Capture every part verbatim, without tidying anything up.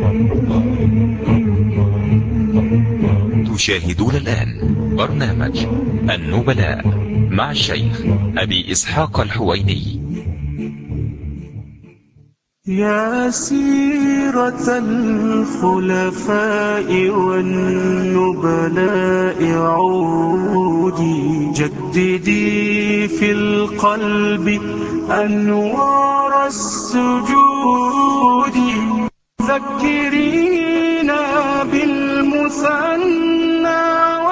تشاهدون الآن برنامج النبلاء مع الشيخ أبي إسحاق الحويني. يا سيرة الخلفاء والنبلاء عودي، جددي في القلب أنوار السجود، ذكرينا بالمثنى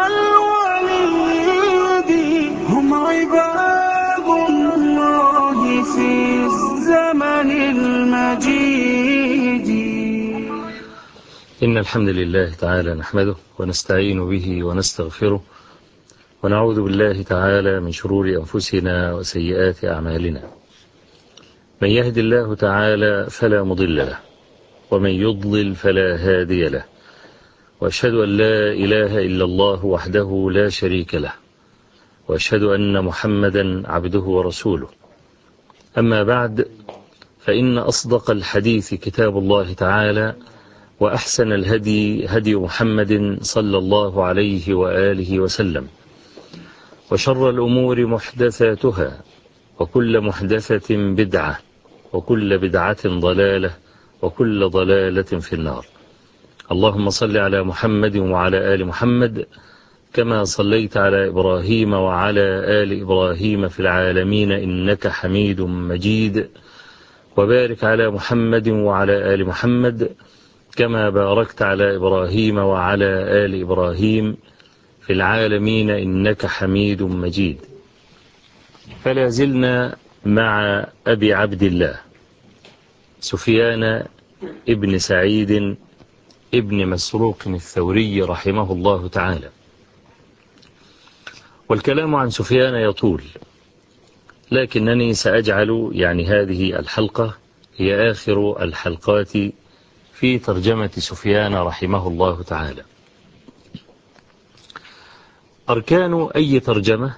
والوليد، هم عباد الله في الزمن المجيد. إن الحمد لله تعالى نحمده ونستعين به ونستغفره، ونعوذ بالله تعالى من شرور أنفسنا وسيئات أعمالنا. من يهد الله تعالى فلا مضل له، ومن يضلل فلا هادي له، وأشهد أن لا إله إلا الله وحده لا شريك له، وأشهد أن محمدا عبده ورسوله. أما بعد، فإن أصدق الحديث كتاب الله تعالى، وأحسن الهدي هدي محمد صلى الله عليه وآله وسلم، وشر الأمور محدثاتها، وكل محدثة بدعة، وكل بدعة ضلالة، وكل ضلالة في النار. اللهم صل على محمد وعلى آل محمد كما صليت على إبراهيم وعلى آل إبراهيم في العالمين إنك حميد مجيد، وبارك على محمد وعلى آل محمد كما باركت على إبراهيم وعلى آل إبراهيم في العالمين إنك حميد مجيد. فلا زلنا مع أبي عبد الله سفيان ابن سعيد ابن مسروق الثوري رحمه الله تعالى، والكلام عن سفيان يطول، لكنني سأجعل يعني هذه الحلقة هي آخر الحلقات في ترجمة سفيان رحمه الله تعالى. أركان أي ترجمة: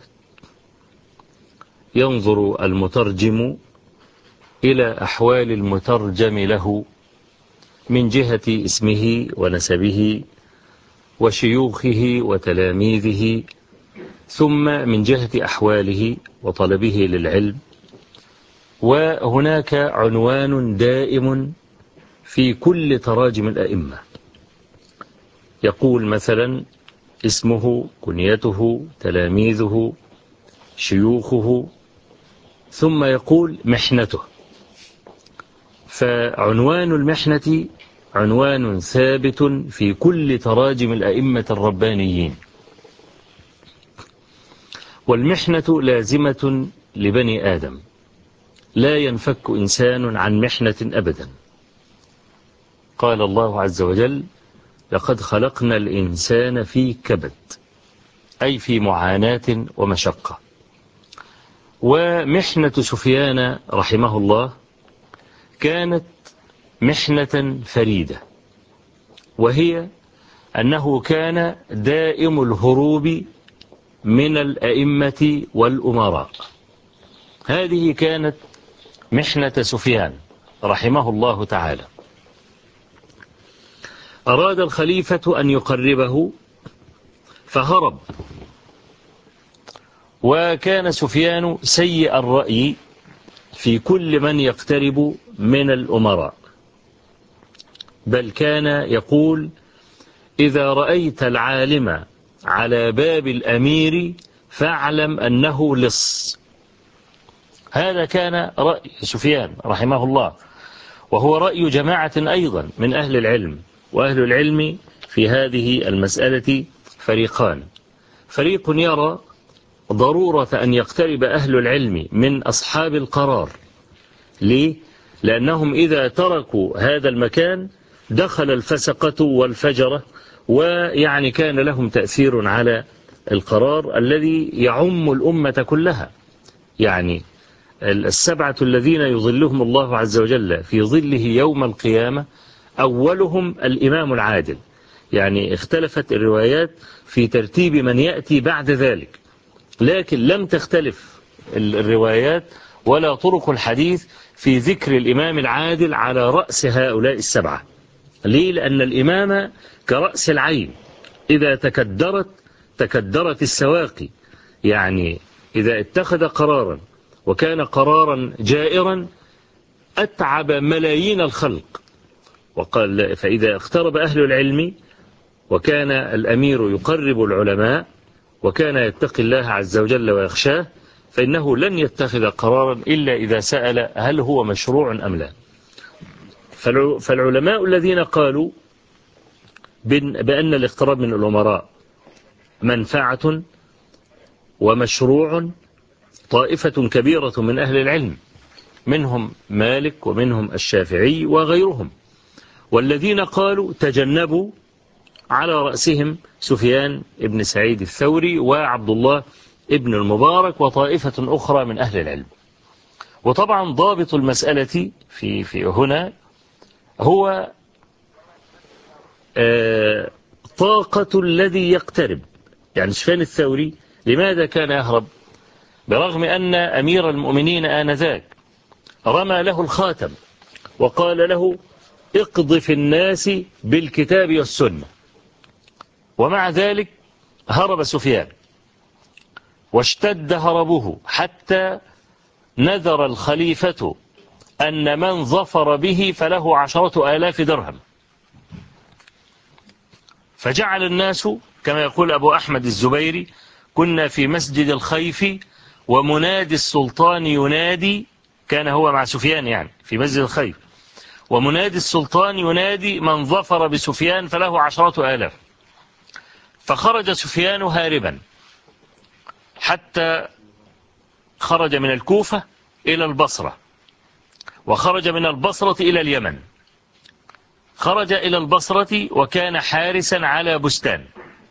ينظر المترجم إلى أحوال المترجم له من جهة اسمه ونسبه وشيوخه وتلاميذه، ثم من جهة أحواله وطلبه للعلم. وهناك عنوان دائم في كل تراجم الأئمة، يقول مثلا اسمه، كنيته، تلاميذه، شيوخه، ثم يقول محنته. فعنوان المحنة عنوان ثابت في كل تراجم الأئمة الربانيين، والمحنة لازمة لبني آدم، لا ينفك إنسان عن محنة أبدا. قال الله عز وجل: لقد خلقنا الإنسان في كبد، أي في معاناة ومشقة. ومحنة سفيان رحمه الله كانت محنة فريدة، وهي أنه كان دائم الهروب من الأئمة والأمراء. هذه كانت محنة سفيان رحمه الله تعالى. أراد الخليفة أن يقربه فهرب، وكان سفيان سيء الرأي في كل من يقترب من الأمراء، بل كان يقول: إذا رأيت العالم على باب الأمير فاعلم أنه لص. هذا كان رأي سفيان رحمه الله، وهو رأي جماعة أيضا من أهل العلم. وأهل العلم في هذه المسألة فريقان: فريق يرى ضرورة أن يقترب أهل العلم من أصحاب القرار. ليه؟ لأنهم إذا تركوا هذا المكان دخل الفسقة والفجرة، ويعني كان لهم تأثير على القرار الذي يعم الأمة كلها. يعني السبعة الذين يظلهم الله عز وجل في ظله يوم القيامة، أولهم الإمام العادل. يعني اختلفت الروايات في ترتيب من يأتي بعد ذلك، لكن لم تختلف الروايات ولا طرق الحديث في ذكر الإمام العادل على رأس هؤلاء السبعة. ليه؟ لأن الإمامة كرأس العين، إذا تكدرت تكدرت السواقي. يعني إذا اتخذ قرارا وكان قرارا جائرا أتعب ملايين الخلق. وقال فإذا اقترب أهل العلم وكان الأمير يقرب العلماء وكان يتقي الله عز وجل ويخشاه فإنه لن يتخذ قرارا إلا إذا سأل هل هو مشروع أم لا. فالعلماء الذين قالوا بأن الاقتراب من الأمراء منفعة ومشروع طائفة كبيرة من أهل العلم، منهم مالك ومنهم الشافعي وغيرهم. والذين قالوا تجنبوا على رأسهم سفيان ابن سعيد الثوري وعبد الله ابن المبارك وطائفة أخرى من أهل العلم. وطبعا ضابط المسألة في في هنا هو آه طاقة الذي يقترب. يعني سفيان الثوري لماذا كان يهرب؟ برغم أن أمير المؤمنين آنذاك رمى له الخاتم وقال له اقض في الناس بالكتاب والسنة، ومع ذلك هرب سفيان واشتد هربه حتى نذر الخليفة أن من ظفر به فله عشرة آلاف درهم. فجعل الناس كما يقول أبو أحمد الزبيري كنا في مسجد الخيف ومنادي السلطان ينادي، كان هو مع سفيان يعني في مسجد الخيف، ومنادي السلطان ينادي من ظفر بسفيان فله عشرة آلاف. فخرج سفيان هاربا حتى خرج من الكوفة إلى البصرة، وخرج من البصرة إلى اليمن. خرج إلى البصرة وكان حارسا على بستان،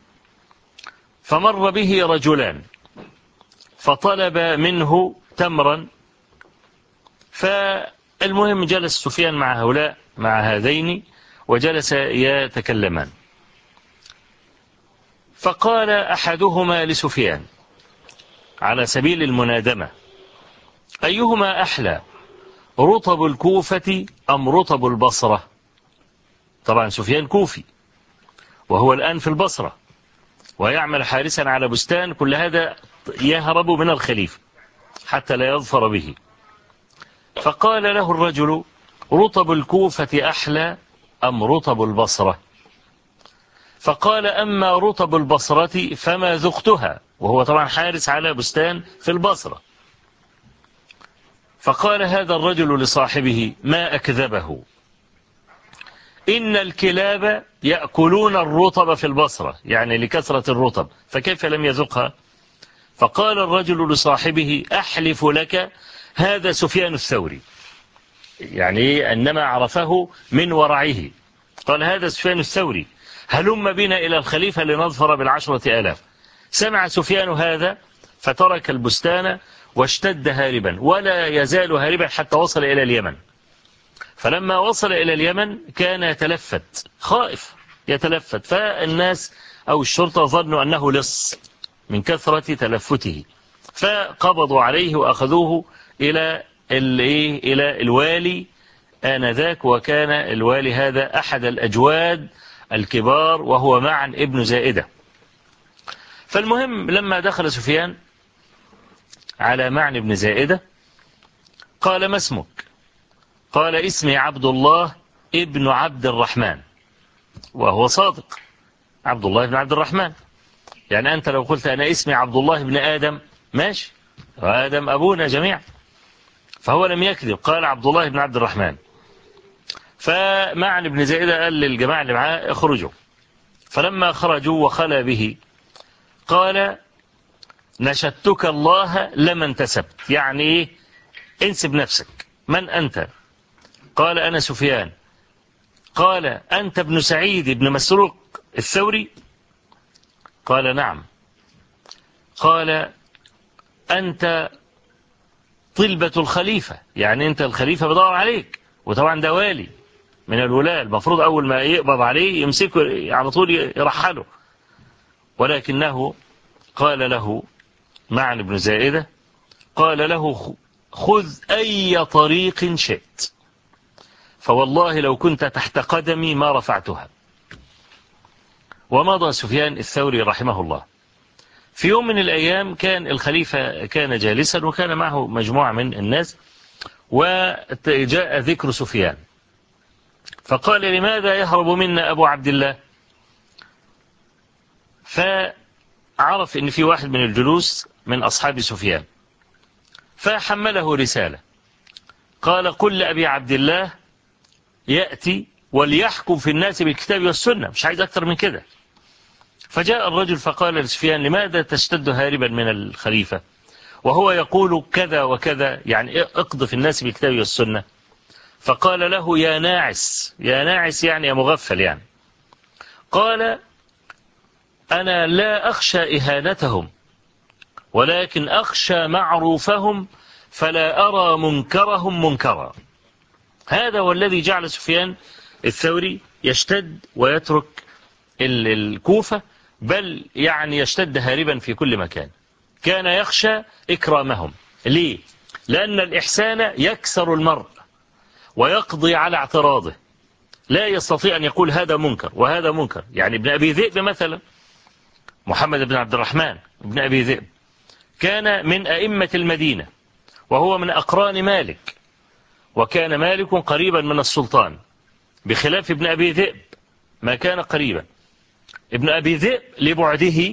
فمر به رجلان فطلب منه تمرا. فالمهم جلس سفيان مع هؤلاء مع هذين وجلس يتكلمان. فقال أحدهما لسفيان على سبيل المنادمة أيهما أحلى، رطب الكوفة أم رطب البصرة؟ طبعا سفيان كوفي وهو الآن في البصرة ويعمل حارسا على بستان، كل هذا يهرب من الخليفة حتى لا يظفر به. فقال له الرجل رطب الكوفة أحلى أم رطب البصرة؟ فقال أما رطب البصرة فما ذقتها، وهو طبعا حارس على بستان في البصرة. فقال هذا الرجل لصاحبه ما أكذبه، إن الكلاب يأكلون الرطب في البصرة، يعني لكثرة الرطب، فكيف لم يذقها؟ فقال الرجل لصاحبه أحلف لك هذا سفيان الثوري، يعني أنما عرفه من ورعه. قال هذا سفيان الثوري هلم بنا إلى الخليفة لنظفر بالعشرة آلاف. سمع سفيان هذا فترك البستان واشتد هاربا، ولا يزال هاربا حتى وصل إلى اليمن. فلما وصل إلى اليمن كان يتلفت خائف يتلفت، فالناس أو الشرطة ظنوا أنه لص من كثرة تلفته، فقبضوا عليه وأخذوه إلى إلى الوالي آنذاك، وكان الوالي هذا أحد الأجواد الكبار وهو معن ابن زائدة. فالمهم لما دخل سفيان على معن ابن زائدة قال ما اسمك؟ قال اسمي عبد الله ابن عبد الرحمن، وهو صادق، عبد الله ابن عبد الرحمن. يعني أنت لو قلت أنا اسمي عبد الله ابن آدم ماشي، وآدم أبونا جميعا، فهو لم يكذب، قال عبد الله ابن عبد الرحمن. فمعن ابن زائدة قال للجماعة اللي معاه اخرجوا. فلما خرجوا وخلى به قال نشدتك الله لما انتسبت، يعني ايه؟ انسب نفسك، من أنت؟ قال أنا سفيان. قال أنت ابن سعيد ابن مسروق الثوري؟ قال نعم. قال أنت طلبة الخليفة، يعني أنت الخليفة بدور عليك، وطبعا ده والي من الولاة، المفروض أول ما يقبض عليه يمسكه على طول يرحله. ولكنه قال له معن بن زائدة قال له خذ أي طريق شئت. فوالله لو كنت تحت قدمي ما رفعتها. ومضى سفيان الثوري رحمه الله. في يوم من الأيام كان الخليفة كان جالسا وكان معه مجموعة من الناس، وجاء ذكر سفيان فقال لماذا يهرب منا أبو عبد الله؟ فعرف ان في واحد من الجلوس من أصحاب سفيان فحمله رسالة قال قل لأبي عبد الله يأتي وليحكم في الناس بالكتاب والسنة، مش عايز أكتر من كده. فجاء الرجل فقال لسفيان لماذا تشتد هاربا من الخليفة وهو يقول كذا وكذا، يعني اقض في الناس بالكتاب والسنة؟ فقال له يا ناعس، يا ناعس يعني يا مغفل يعني. قال أنا لا أخشى إهانتهم ولكن أخشى معروفهم فلا أرى منكرهم منكرا. هذا هو الذي جعل سفيان الثوري يشتد ويترك الكوفة، بل يعني يشتد هاربا في كل مكان. كان يخشى إكرامهم. ليه؟ لأن الإحسان يكسر المرء ويقضي على اعتراضه، لا يستطيع أن يقول هذا منكر وهذا منكر. يعني ابن أبي ذئب مثلا، محمد بن عبد الرحمن ابن أبي ذئب، كان من أئمة المدينة وهو من أقران مالك، وكان مالك قريبا من السلطان بخلاف ابن أبي ذئب ما كان قريبا. ابن أبي ذئب لبعده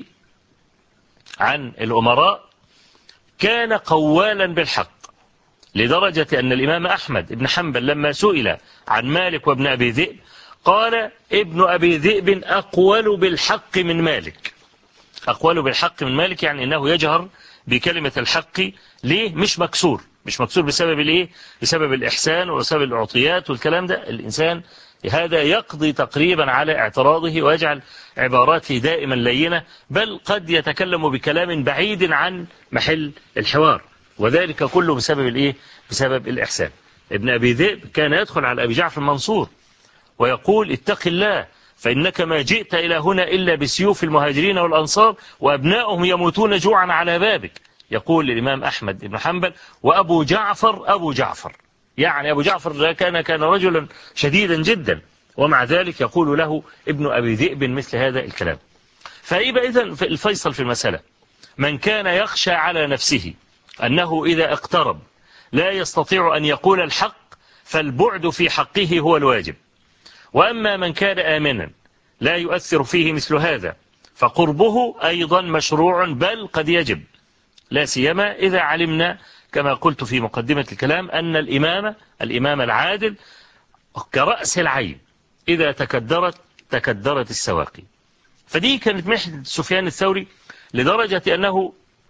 عن الأمراء كان قوالا بالحق، لدرجة أن الإمام أحمد بن حنبل لما سئل عن مالك وابن أبي ذئب قال ابن أبي ذئب أقول بالحق من مالك. أقول بالحق من مالك يعني أنه يجهر بكلمة الحق. ليه؟ مش مكسور، مش مكسور بسبب الايه؟ بسبب الإحسان وبسبب الأعطيات والكلام ده. الإنسان هذا يقضي تقريبا على اعتراضه ويجعل عباراته دائما لينة، بل قد يتكلم بكلام بعيد عن محل الحوار، وذلك كله بسبب الايه؟ بسبب الإحسان. ابن أبي ذئب كان يدخل على أبي جعفر المنصور ويقول اتق الله فإنك ما جئت إلى هنا إلا بسيوف المهاجرين والأنصار وأبنائهم يموتون جوعا على بابك. يقول الإمام أحمد بن حنبل وأبو جعفر أبو جعفر، يعني أبو جعفر كان كان رجلا شديدا جدا، ومع ذلك يقول له ابن أبي ذئب مثل هذا الكلام. فإذا إذن الفيصل في المسألة من كان يخشى على نفسه أنه إذا اقترب لا يستطيع أن يقول الحق فالبعد في حقه هو الواجب، وأما من كان آمنا لا يؤثر فيه مثل هذا فقربه أيضا مشروع بل قد يجب، لا سيما إذا علمنا كما قلت في مقدمة الكلام أن الإمامة الإمام العادل كرأس العين إذا تكدرت تكدرت السواقي. فدي كانت محنة سفيان الثوري لدرجة أنه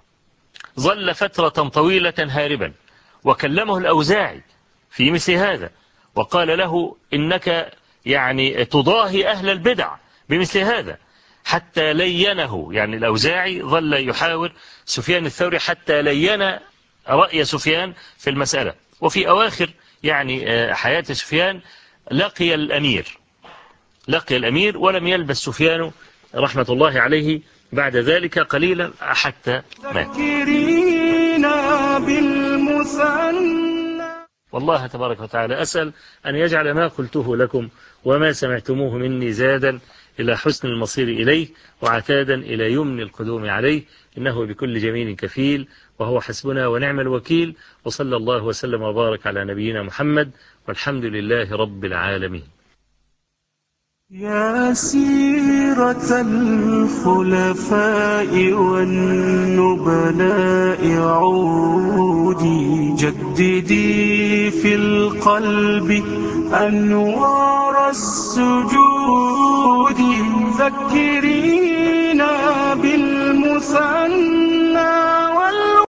ظل فترة طويلة هاربا، وكلمه الأوزاعي في مثل هذا وقال له إنك يعني تضاهي أهل البدع بمثل هذا، حتى لينه. يعني الأوزاعي ظل يحاور سفيان الثوري حتى لين رأي سفيان في المسألة. وفي أواخر يعني حياة سفيان لقي الأمير لقي الأمير ولم يلبس سفيان رحمة الله عليه بعد ذلك قليلا حتى مات. والله تبارك وتعالى أسأل أن يجعل ما قلته لكم وما سمعتموه مني زادا إلى حسن المصير إليه وعتادا إلى يمن القدوم عليه، إنه بكل جميل كفيل وهو حسبنا ونعم الوكيل. وصلى الله وسلم وبارك على نبينا محمد والحمد لله رب العالمين. يا سيرة الخلفاء والنبلاء عودي جددي في القلب أنوار السجود ذكري